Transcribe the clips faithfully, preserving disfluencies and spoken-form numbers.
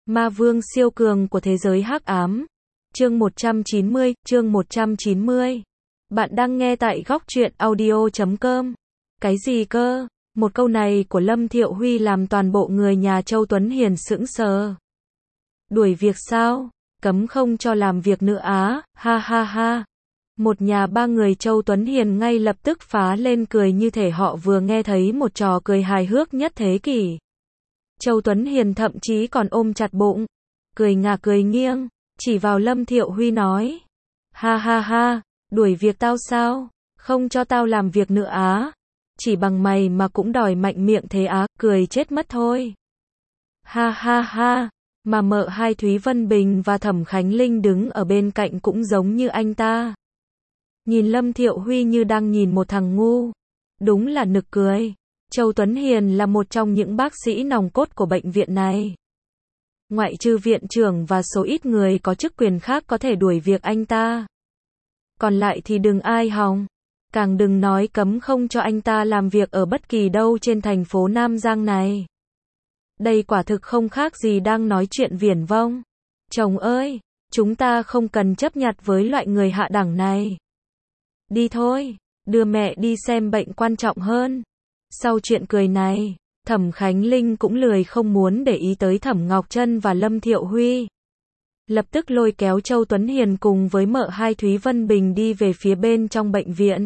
Ma vương siêu cường của thế giới hắc ám. Chương một trăm chín mươi, chương một trăm chín mươi. Bạn đang nghe tại góc truyện audio chấm com. Cái gì cơ? Một câu này của Lâm Thiệu Huy làm toàn bộ người nhà Châu Tuấn Hiền sững sờ. Đuổi việc sao? Cấm không cho làm việc nữa á, ha ha ha. Một nhà ba người Châu Tuấn Hiền ngay lập tức phá lên cười như thể họ vừa nghe thấy một trò cười hài hước nhất thế kỷ. Châu Tuấn Hiền thậm chí còn ôm chặt bụng, cười ngả cười nghiêng, chỉ vào Lâm Thiệu Huy nói. Ha ha ha, đuổi việc tao sao? Không cho tao làm việc nữa á? Chỉ bằng mày mà cũng đòi mạnh miệng thế á, cười chết mất thôi. Ha ha ha, mà mợ hai Thúy Vân Bình và Thẩm Khánh Linh đứng ở bên cạnh cũng giống như anh ta. Nhìn Lâm Thiệu Huy như đang nhìn một thằng ngu. Đúng là nực cười. Châu Tuấn Hiền là một trong những bác sĩ nòng cốt của bệnh viện này. Ngoại trừ viện trưởng và số ít người có chức quyền khác có thể đuổi việc anh ta. Còn lại thì đừng ai hòng. Càng đừng nói cấm không cho anh ta làm việc ở bất kỳ đâu trên thành phố Nam Giang này. Đây quả thực không khác gì đang nói chuyện viển vông. Chồng ơi, chúng ta không cần chấp nhặt với loại người hạ đẳng này. Đi thôi, đưa mẹ đi xem bệnh quan trọng hơn. Sau chuyện cười này, Thẩm Khánh Linh cũng lười không muốn để ý tới Thẩm Ngọc Trân và Lâm Thiệu Huy. Lập tức lôi kéo Châu Tuấn Hiền cùng với mợ hai Thúy Vân Bình đi về phía bên trong bệnh viện.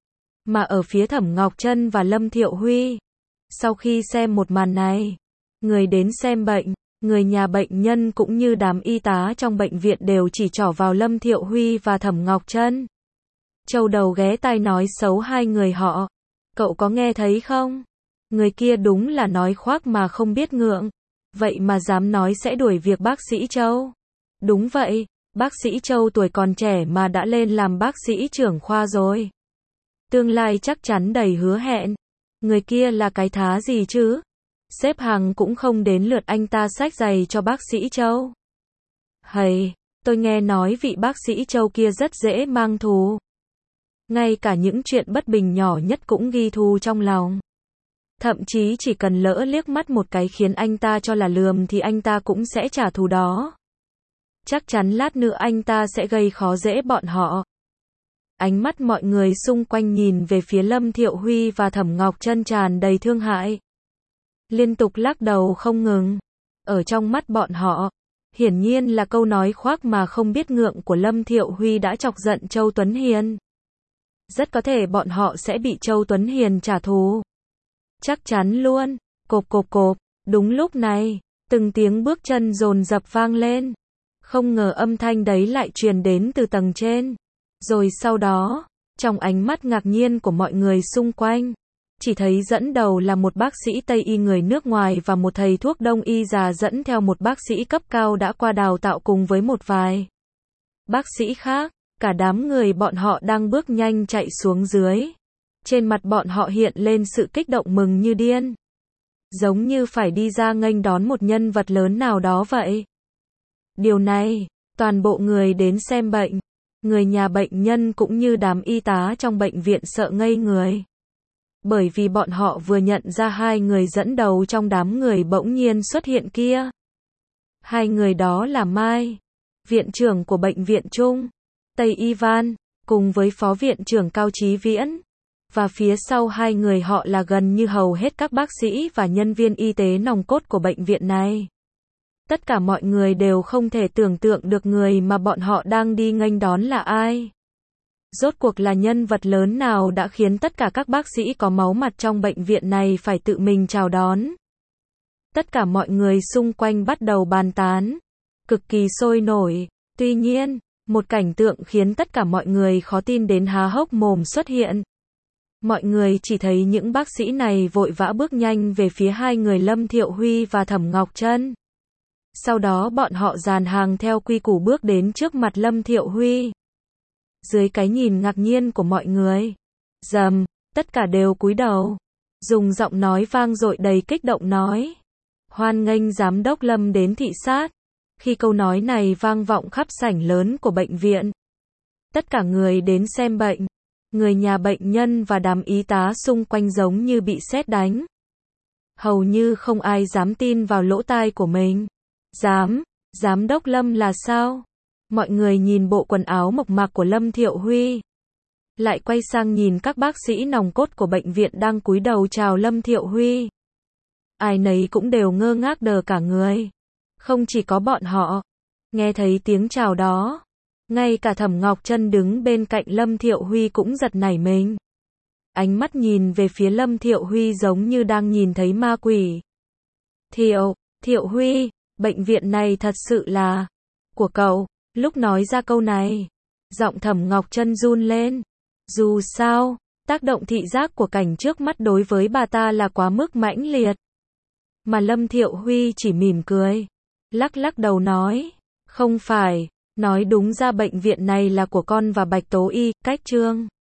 Mà ở phía Thẩm Ngọc Trân và Lâm Thiệu Huy, sau khi xem một màn này, người đến xem bệnh, người nhà bệnh nhân cũng như đám y tá trong bệnh viện đều chỉ trỏ vào Lâm Thiệu Huy và Thẩm Ngọc Trân. Châu đầu ghé tai nói xấu hai người họ. Cậu có nghe thấy không? Người kia đúng là nói khoác mà không biết ngượng. Vậy mà dám nói sẽ đuổi việc bác sĩ Châu. Đúng vậy, bác sĩ Châu tuổi còn trẻ mà đã lên làm bác sĩ trưởng khoa rồi. Tương lai chắc chắn đầy hứa hẹn. Người kia là cái thá gì chứ? Xếp hàng cũng không đến lượt anh ta xách giày cho bác sĩ Châu. Hầy, tôi nghe nói vị bác sĩ Châu kia rất dễ mang thù. Ngay cả những chuyện bất bình nhỏ nhất cũng ghi thù trong lòng. Thậm chí chỉ cần lỡ liếc mắt một cái khiến anh ta cho là lườm thì anh ta cũng sẽ trả thù đó. Chắc chắn lát nữa anh ta sẽ gây khó dễ bọn họ. Ánh mắt mọi người xung quanh nhìn về phía Lâm Thiệu Huy và Thẩm Ngọc Trân tràn đầy thương hại. Liên tục lắc đầu không ngừng. Ở trong mắt bọn họ, hiển nhiên là câu nói khoác mà không biết ngượng của Lâm Thiệu Huy đã chọc giận Châu Tuấn Hiền. Rất có thể bọn họ sẽ bị Châu Tuấn Hiền trả thù. Chắc chắn luôn. Cộp cộp cộp. Đúng lúc này, từng tiếng bước chân dồn dập vang lên. Không ngờ âm thanh đấy lại truyền đến từ tầng trên. Rồi sau đó, trong ánh mắt ngạc nhiên của mọi người xung quanh, chỉ thấy dẫn đầu là một bác sĩ Tây y người nước ngoài và một thầy thuốc Đông y già dẫn theo một bác sĩ cấp cao đã qua đào tạo cùng với một vài bác sĩ khác. Cả đám người bọn họ đang bước nhanh chạy xuống dưới. Trên mặt bọn họ hiện lên sự kích động mừng như điên. Giống như phải đi ra nghênh đón một nhân vật lớn nào đó vậy. Điều này, toàn bộ người đến xem bệnh, người nhà bệnh nhân cũng như đám y tá trong bệnh viện sợ ngây người. Bởi vì bọn họ vừa nhận ra hai người dẫn đầu trong đám người bỗng nhiên xuất hiện kia. Hai người đó là Mai, viện trưởng của bệnh viện Trung Tây Ivan, cùng với phó viện trưởng Cao Chí Viễn. Và phía sau hai người họ là gần như hầu hết các bác sĩ và nhân viên y tế nòng cốt của bệnh viện này. Tất cả mọi người đều không thể tưởng tượng được người mà bọn họ đang đi nghênh đón là ai. Rốt cuộc là nhân vật lớn nào đã khiến tất cả các bác sĩ có máu mặt trong bệnh viện này phải tự mình chào đón. Tất cả mọi người xung quanh bắt đầu bàn tán, cực kỳ sôi nổi. Tuy nhiên, một cảnh tượng khiến tất cả mọi người khó tin đến há hốc mồm xuất hiện. Mọi người chỉ thấy những bác sĩ này vội vã bước nhanh về phía hai người Lâm Thiệu Huy và Thẩm Ngọc Trân. Sau đó bọn họ dàn hàng theo quy củ bước đến trước mặt Lâm Thiệu Huy. Dưới cái nhìn ngạc nhiên của mọi người, rầm, tất cả đều cúi đầu, dùng giọng nói vang dội đầy kích động nói: "Hoan nghênh giám đốc Lâm đến thị sát." Khi câu nói này vang vọng khắp sảnh lớn của bệnh viện, tất cả người đến xem bệnh, người nhà bệnh nhân và đám y tá xung quanh giống như bị sét đánh. Hầu như không ai dám tin vào lỗ tai của mình. Giám, giám đốc Lâm là sao? Mọi người nhìn bộ quần áo mộc mạc của Lâm Thiệu Huy. Lại quay sang nhìn các bác sĩ nòng cốt của bệnh viện đang cúi đầu chào Lâm Thiệu Huy. Ai nấy cũng đều ngơ ngác đờ cả người. Không chỉ có bọn họ. Nghe thấy tiếng chào đó. Ngay cả Thẩm Ngọc Trân đứng bên cạnh Lâm Thiệu Huy cũng giật nảy mình. Ánh mắt nhìn về phía Lâm Thiệu Huy giống như đang nhìn thấy ma quỷ. Thiệu, Thiệu Huy, bệnh viện này thật sự là của cậu. Lúc nói ra câu này, giọng Thẩm Ngọc Trân run lên. Dù sao, tác động thị giác của cảnh trước mắt đối với bà ta là quá mức mãnh liệt. Mà Lâm Thiệu Huy chỉ mỉm cười, lắc lắc đầu nói, không phải, nói đúng ra bệnh viện này là của con và Bạch Tố Y, cách Trương.